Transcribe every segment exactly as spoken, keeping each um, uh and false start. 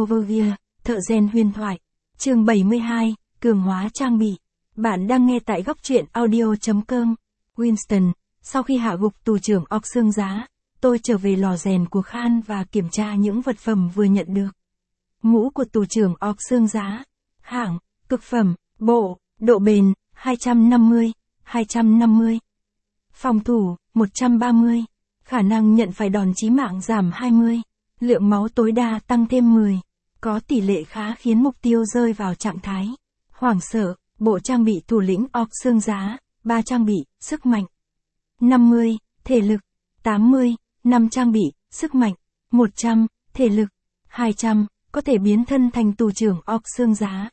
Overview, thợ rèn huyền thoại. Chương bảy mươi hai, cường hóa trang bị. Bạn đang nghe tại góc truyện audio chấm com. Winston, sau khi hạ gục tù trưởng Orc xương giá, tôi trở về lò rèn của Khan và kiểm tra những vật phẩm vừa nhận được. Mũ của tù trưởng Orc xương giá. Hạng, cực phẩm, bộ, độ bền, hai trăm năm mươi, hai trăm năm mươi. Phòng thủ, một trăm ba mươi. Khả năng nhận phải đòn chí mạng giảm hai mươi. Lượng máu tối đa tăng thêm mười. Có tỷ lệ khá khiến mục tiêu rơi vào trạng thái hoảng sợ. Bộ trang bị thủ lĩnh Orc xương giá. ba trang bị, sức mạnh. năm mươi, thể lực. tám mươi, năm trang bị, sức mạnh. một trăm, thể lực. hai trăm, có thể biến thân thành tù trưởng Orc xương giá.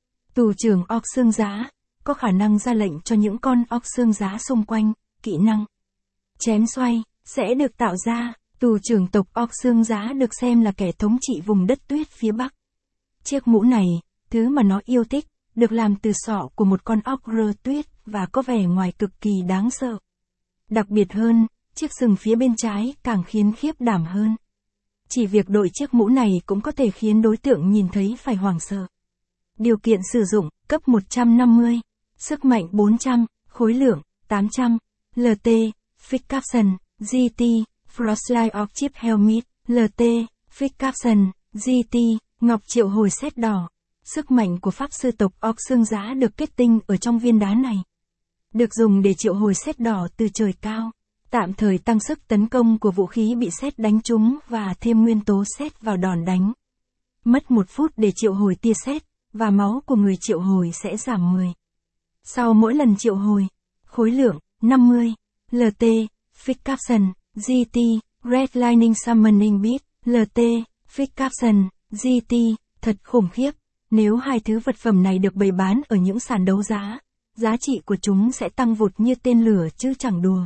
Tù trưởng Orc xương giá, có khả năng ra lệnh cho những con Orc xương giá xung quanh. Kỹ năng chém xoay, sẽ được tạo ra. Tù trưởng tộc Orc xương giá được xem là kẻ thống trị vùng đất tuyết phía Bắc. Chiếc mũ này, thứ mà nó yêu thích, được làm từ sọ của một con ogre tuyết và có vẻ ngoài cực kỳ đáng sợ. Đặc biệt hơn, chiếc sừng phía bên trái càng khiến khiếp đảm hơn. Chỉ việc đội chiếc mũ này cũng có thể khiến đối tượng nhìn thấy phải hoảng sợ. Điều kiện sử dụng, cấp một trăm năm mươi, sức mạnh bốn trăm, khối lượng, tám trăm, lờ tê, Fix Caption, giê tê, Frostlight Orc Chip Helmet, lờ tê, Fix Caption, giê tê, ngọc triệu hồi sét đỏ. Sức mạnh của pháp sư tộc Orc xương giá được kết tinh ở trong viên đá này. Được dùng để triệu hồi sét đỏ từ trời cao, tạm thời tăng sức tấn công của vũ khí bị sét đánh trúng và thêm nguyên tố sét vào đòn đánh. Mất một phút để triệu hồi tia sét, và máu của người triệu hồi sẽ giảm mười. Sau mỗi lần triệu hồi, khối lượng, năm mươi, lờ tê, Fix Caption, giê tê, Red Lightning Summoning Beat, lờ tê, Fix Caption, giê tê, thật khủng khiếp. Nếu hai thứ vật phẩm này được bày bán ở những sàn đấu giá, giá trị của chúng sẽ tăng vụt như tên lửa chứ chẳng đùa.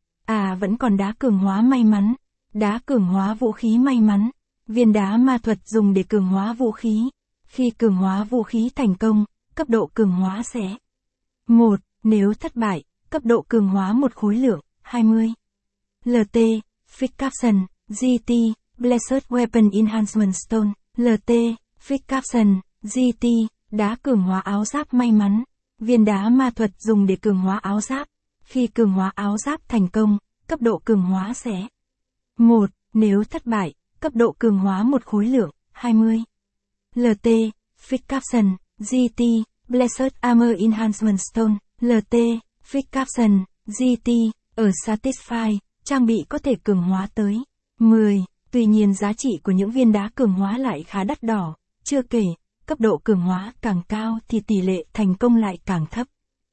À, vẫn còn đá cường hóa may mắn. Đá cường hóa vũ khí may mắn. Viên đá ma thuật dùng để cường hóa vũ khí. Khi cường hóa vũ khí thành công, cấp độ cường hóa sẽ một. Nếu thất bại, cấp độ cường hóa một khối lượng, hai mươi. lờ tê, Fix Caption, giê tê, Blessed Weapon Enhancement Stone, lờ tê, Fix Caption, giê tê, đá cường hóa áo giáp may mắn. Viên đá ma thuật dùng để cường hóa áo giáp. Khi cường hóa áo giáp thành công, cấp độ cường hóa sẽ một. Nếu thất bại, cấp độ cường hóa một khối lượng, hai mươi. lờ tê, Fix Caption, giê tê, Blessed Armor Enhancement Stone, lờ tê, Fix Caption, giê tê, ở Satisfy, trang bị có thể cường hóa tới mười. Tuy nhiên giá trị của những viên đá cường hóa lại khá đắt đỏ, chưa kể, cấp độ cường hóa càng cao thì tỷ lệ thành công lại càng thấp.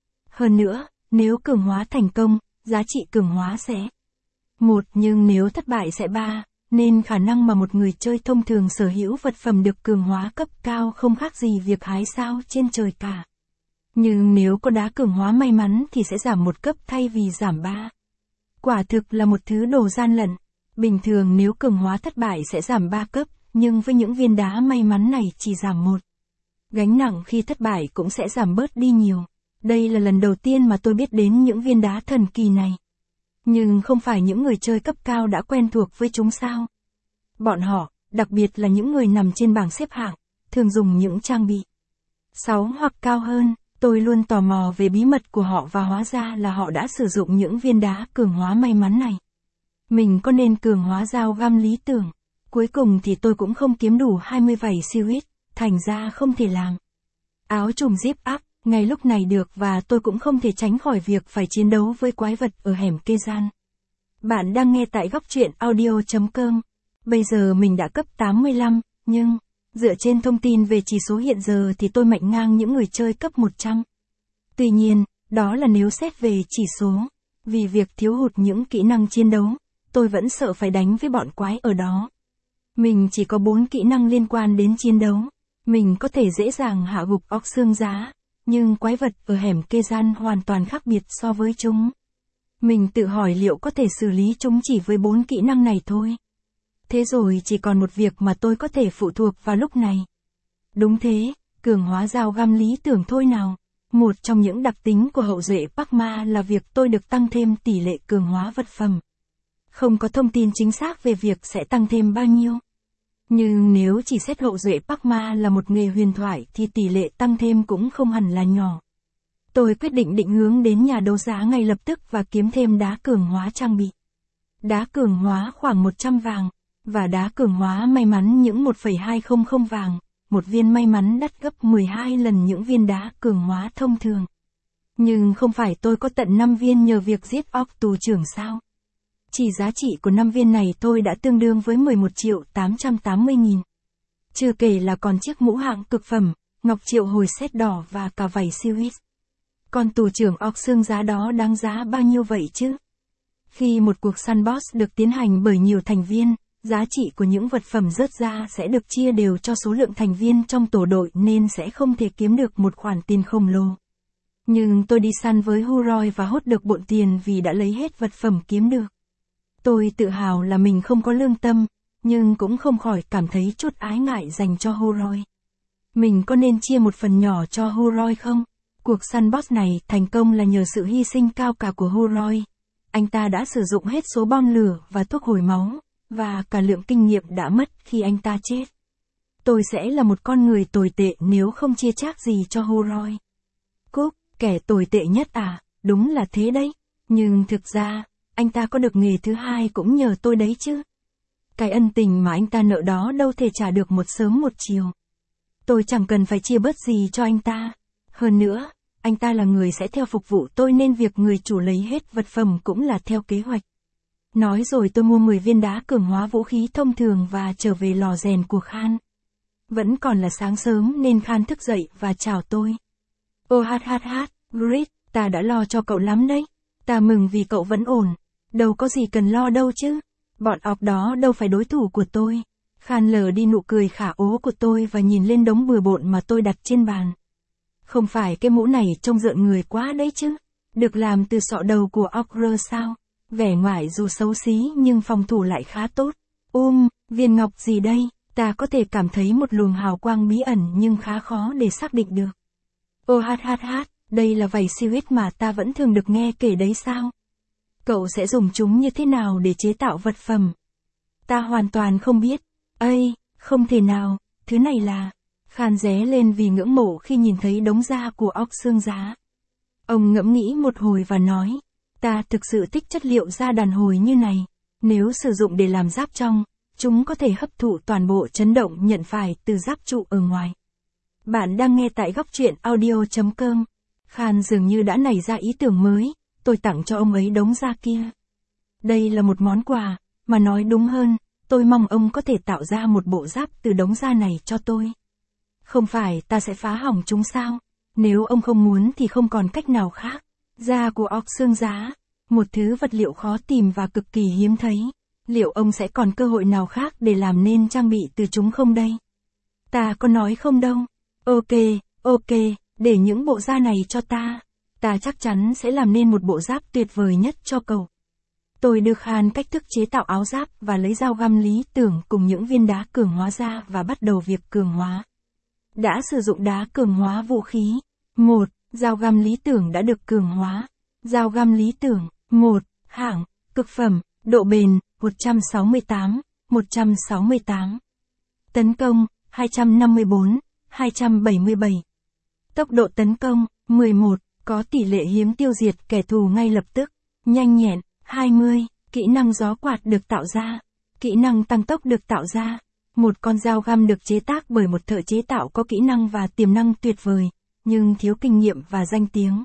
Hơn nữa, nếu cường hóa thành công, giá trị cường hóa sẽ một, nhưng nếu thất bại sẽ ba, nên khả năng mà một người chơi thông thường sở hữu vật phẩm được cường hóa cấp cao không khác gì việc hái sao trên trời cả. Nhưng nếu có đá cường hóa may mắn thì sẽ giảm một cấp thay vì giảm ba. Quả thực là một thứ đồ gian lận. Bình thường nếu cường hóa thất bại sẽ giảm ba cấp, nhưng với những viên đá may mắn này chỉ giảm một. Gánh nặng khi thất bại cũng sẽ giảm bớt đi nhiều. Đây là lần đầu tiên mà tôi biết đến những viên đá thần kỳ này. Nhưng không phải những người chơi cấp cao đã quen thuộc với chúng sao? Bọn họ, đặc biệt là những người nằm trên bảng xếp hạng, thường dùng những trang bị sáu hoặc cao hơn. Tôi luôn tò mò về bí mật của họ và hóa ra là họ đã sử dụng những viên đá cường hóa may mắn này. Mình có nên cường hóa dao găm lý tưởng? Cuối cùng thì tôi cũng không kiếm đủ hai mươi vảy Seaweed, thành ra không thể làm áo trùm zip up ngay lúc này được và tôi cũng không thể tránh khỏi việc phải chiến đấu với quái vật ở hẻm kê gian. Bạn đang nghe tại góc truyện audio chấm com. Bây giờ mình đã cấp tám mươi lăm, nhưng dựa trên thông tin về chỉ số hiện giờ thì tôi mạnh ngang những người chơi cấp một trăm. Tuy nhiên, đó là nếu xét về chỉ số. Vì việc thiếu hụt những kỹ năng chiến đấu, tôi vẫn sợ phải đánh với bọn quái ở đó. Mình chỉ có bốn kỹ năng liên quan đến chiến đấu. Mình có thể dễ dàng hạ gục Orc xương giá, nhưng quái vật ở hẻm kê gian hoàn toàn khác biệt so với chúng. Mình tự hỏi liệu có thể xử lý chúng chỉ với bốn kỹ năng này thôi. Thế rồi chỉ còn một việc mà tôi có thể phụ thuộc vào lúc này. Đúng thế, cường hóa dao găm lý tưởng thôi nào. Một trong những đặc tính của hậu duệ Pakma là việc tôi được tăng thêm tỷ lệ cường hóa vật phẩm. Không có thông tin chính xác về việc sẽ tăng thêm bao nhiêu. Nhưng nếu chỉ xét hậu duệ Parkma là một nghề huyền thoại thì tỷ lệ tăng thêm cũng không hẳn là nhỏ. Tôi quyết định định hướng đến nhà đấu giá ngay lập tức và kiếm thêm đá cường hóa trang bị. Đá cường hóa khoảng một trăm vàng, và đá cường hóa may mắn những một phẩy hai không không vàng, một viên may mắn đắt gấp mười hai lần những viên đá cường hóa thông thường. Nhưng không phải tôi có tận năm viên nhờ việc giết orc tù trưởng sao? Chỉ giá trị của năm viên này tôi đã tương đương với mười một triệu tám trăm tám mươi nghìn. Chưa kể là còn chiếc mũ hạng cực phẩm, ngọc triệu hồi xét đỏ và cả vảy siêu. Con tù trưởng orc xương giá đó đáng giá bao nhiêu vậy chứ? Khi một cuộc săn boss được tiến hành bởi nhiều thành viên, giá trị của những vật phẩm rớt ra sẽ được chia đều cho số lượng thành viên trong tổ đội nên sẽ không thể kiếm được một khoản tiền khổng lồ. Nhưng tôi đi săn với Huroi và hốt được bộn tiền vì đã lấy hết vật phẩm kiếm được. Tôi tự hào là mình không có lương tâm, nhưng cũng không khỏi cảm thấy chút ái ngại dành cho Huroi. Mình có nên chia một phần nhỏ cho Huroi không? Cuộc săn boss này thành công là nhờ sự hy sinh cao cả của Huroi. Anh ta đã sử dụng hết số bom lửa và thuốc hồi máu, và cả lượng kinh nghiệm đã mất khi anh ta chết. Tôi sẽ là một con người tồi tệ nếu không chia chác gì cho Huroi. Cúc, kẻ tồi tệ nhất à, đúng là thế đấy. Nhưng thực ra, anh ta có được nghề thứ hai cũng nhờ tôi đấy chứ. Cái ân tình mà anh ta nợ đó đâu thể trả được một sớm một chiều. Tôi chẳng cần phải chia bớt gì cho anh ta. Hơn nữa, anh ta là người sẽ theo phục vụ tôi nên việc người chủ lấy hết vật phẩm cũng là theo kế hoạch. Nói rồi tôi mua mười viên đá cường hóa vũ khí thông thường và trở về lò rèn của Khan. Vẫn còn là sáng sớm nên Khan thức dậy và chào tôi. Ô hát hát hát, Grit, ta đã lo cho cậu lắm đấy. Ta mừng vì cậu vẫn ổn. Đâu có gì cần lo đâu chứ. Bọn orc đó đâu phải đối thủ của tôi. Khan lờ đi nụ cười khả ố của tôi và nhìn lên đống bừa bộn mà tôi đặt trên bàn. Không phải cái mũ này trông rợn người quá đấy chứ. Được làm từ sọ đầu của ogre sao? Vẻ ngoài dù xấu xí nhưng phòng thủ lại khá tốt. Um, viên ngọc gì đây? Ta có thể cảm thấy một luồng hào quang bí ẩn nhưng khá khó để xác định được. Ô hát hát hát, đây là vảy siêu mà ta vẫn thường được nghe kể đấy sao? Cậu sẽ dùng chúng như thế nào để chế tạo vật phẩm? Ta hoàn toàn không biết. Ây, không thể nào, thứ này là... Khan ré lên vì ngưỡng mộ khi nhìn thấy đống da của orc xương giá. Ông ngẫm nghĩ một hồi và nói, ta thực sự thích chất liệu da đàn hồi như này. Nếu sử dụng để làm giáp trong, chúng có thể hấp thụ toàn bộ chấn động nhận phải từ giáp trụ ở ngoài. Bạn đang nghe tại góc truyện audio chấm com. Khan dường như đã nảy ra ý tưởng mới, tôi tặng cho ông ấy đống da kia. Đây là một món quà, mà nói đúng hơn, tôi mong ông có thể tạo ra một bộ giáp từ đống da này cho tôi. Không phải ta sẽ phá hỏng chúng sao? Nếu ông không muốn thì không còn cách nào khác. Da của orc xương giá, một thứ vật liệu khó tìm và cực kỳ hiếm thấy. Liệu ông sẽ còn cơ hội nào khác để làm nên trang bị từ chúng không đây? Ta có nói không đâu. Ok, ok, để những bộ da này cho ta. Ta chắc chắn sẽ làm nên một bộ giáp tuyệt vời nhất cho cậu. Tôi đưa Khan cách thức chế tạo áo giáp và lấy dao găm lý tưởng cùng những viên đá cường hóa ra và bắt đầu việc cường hóa. Đã sử dụng đá cường hóa vũ khí. một. Dao găm lý tưởng đã được cường hóa. Dao găm lý tưởng. một. Hạng. Cực phẩm. Độ bền. một trăm sáu mươi tám. một trăm sáu mươi tám. Tấn công. hai trăm năm mươi bốn. hai trăm bảy mươi bảy. Tốc độ tấn công. mười một. Có tỷ lệ hiếm tiêu diệt kẻ thù ngay lập tức. Nhanh nhẹn. hai mươi. Kỹ năng gió quạt được tạo ra. Kỹ năng tăng tốc được tạo ra. Một con dao găm được chế tác bởi một thợ chế tạo có kỹ năng và tiềm năng tuyệt vời, nhưng thiếu kinh nghiệm và danh tiếng.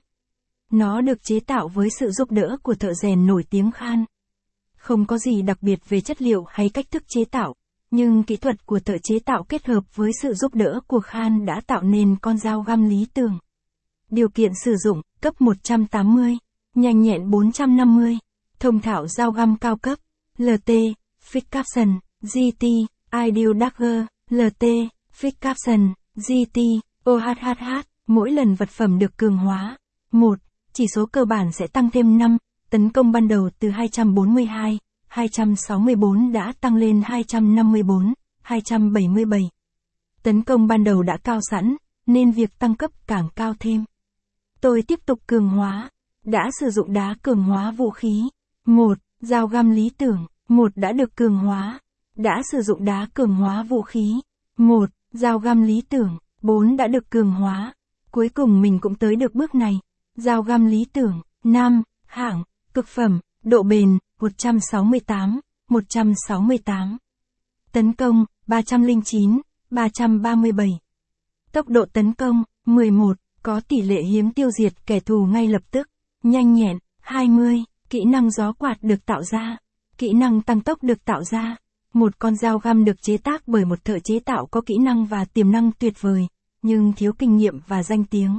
Nó được chế tạo với sự giúp đỡ của thợ rèn nổi tiếng Khan. Không có gì đặc biệt về chất liệu hay cách thức chế tạo, nhưng kỹ thuật của thợ chế tạo kết hợp với sự giúp đỡ của Khan đã tạo nên con dao găm lý tưởng. Điều kiện sử dụng, cấp một trăm tám mươi, nhanh nhẹn bốn trăm năm mươi, thông thạo dao găm cao cấp, lờ tê, Fix Capson, giê tê, Ideal Dagger, lờ tê, Fix Capson, giê tê, ô hát hát hát, mỗi lần vật phẩm được cường hóa. một. Chỉ số cơ bản sẽ tăng thêm năm, tấn công ban đầu từ hai trăm bốn mươi hai, hai trăm sáu mươi bốn đã tăng lên hai trăm năm mươi bốn, hai trăm bảy mươi bảy. Tấn công ban đầu đã cao sẵn, nên việc tăng cấp càng cao thêm. Tôi tiếp tục cường hóa. Đã sử dụng đá cường hóa vũ khí. một. Dao găm lý tưởng. một đã được cường hóa. đã sử dụng đá cường hóa vũ khí. một. Dao găm lý tưởng. bốn. Đã được cường hóa. Cuối cùng mình cũng tới được bước này. Dao găm lý tưởng. năm. Hạng, cực phẩm, độ bền, một trăm sáu mươi tám, một trăm sáu mươi tám. Tấn công, ba trăm lẻ chín, ba trăm ba mươi bảy. Tốc độ tấn công, mười một, có tỷ lệ hiếm tiêu diệt kẻ thù ngay lập tức. Nhanh nhẹn, hai mươi, kỹ năng gió quạt được tạo ra. Kỹ năng tăng tốc được tạo ra. Một con dao găm được chế tác bởi một thợ chế tạo có kỹ năng và tiềm năng tuyệt vời, nhưng thiếu kinh nghiệm và danh tiếng.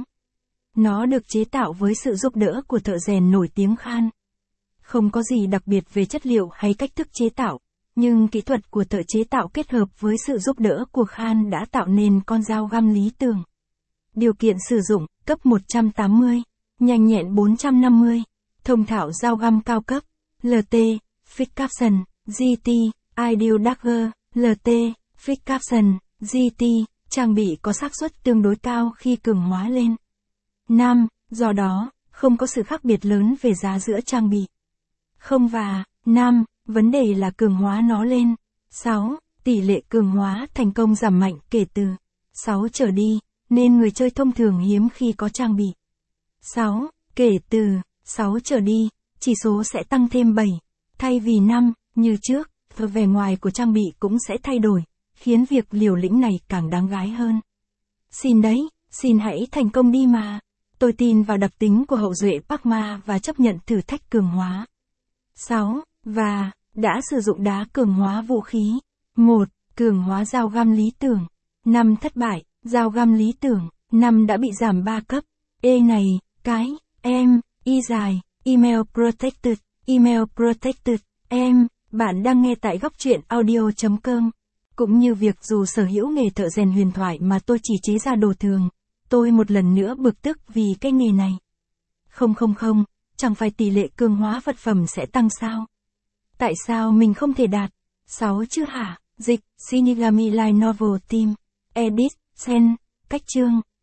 Nó được chế tạo với sự giúp đỡ của thợ rèn nổi tiếng Khan. Không có gì đặc biệt về chất liệu hay cách thức chế tạo, nhưng kỹ thuật của thợ chế tạo kết hợp với sự giúp đỡ của Khan đã tạo nên con dao găm lý tưởng. Điều kiện sử dụng, cấp một trăm tám mươi, nhanh nhẹn bốn trăm năm mươi, thông thạo dao găm cao cấp, lờ tê, Fix Capson, giê tê, Ideal Dagger, lờ tê, Fix Capson, giê tê, trang bị có xác suất tương đối cao khi cường hóa lên. năm. Do đó, không có sự khác biệt lớn về giá giữa trang bị. Không và, năm. Vấn đề là cường hóa nó lên. sáu. Tỷ lệ cường hóa thành công giảm mạnh kể từ sáu trở đi, nên người chơi thông thường hiếm khi có trang bị. sáu. Kể từ sáu trở đi, chỉ số sẽ tăng thêm bảy, thay vì năm, như trước, và vẻ ngoài của trang bị cũng sẽ thay đổi, khiến việc liều lĩnh này càng đáng gái hơn. Xin đấy, xin hãy thành công đi mà. Tôi tin vào đặc tính của hậu duệ Parkma và chấp nhận thử thách cường hóa. sáu. Và, đã sử dụng đá cường hóa vũ khí. một. Cường hóa dao găm lý tưởng. năm. Thất bại, dao găm lý tưởng. năm. Đã bị giảm ba cấp. E này, cái, em, y dài, email protected, email protected, em, bạn đang nghe tại góc truyện audio chấm com. Cũng như việc dù sở hữu nghề thợ rèn huyền thoại mà tôi chỉ chế ra đồ thường, tôi một lần nữa bực tức vì cái nghề này. Không không không, chẳng phải tỷ lệ cường hóa vật phẩm sẽ tăng sao? Tại sao mình không thể đạt? sáu chứ hả? Dịch, Shinigami Light Novel Team. Edit, Sen, cách chương.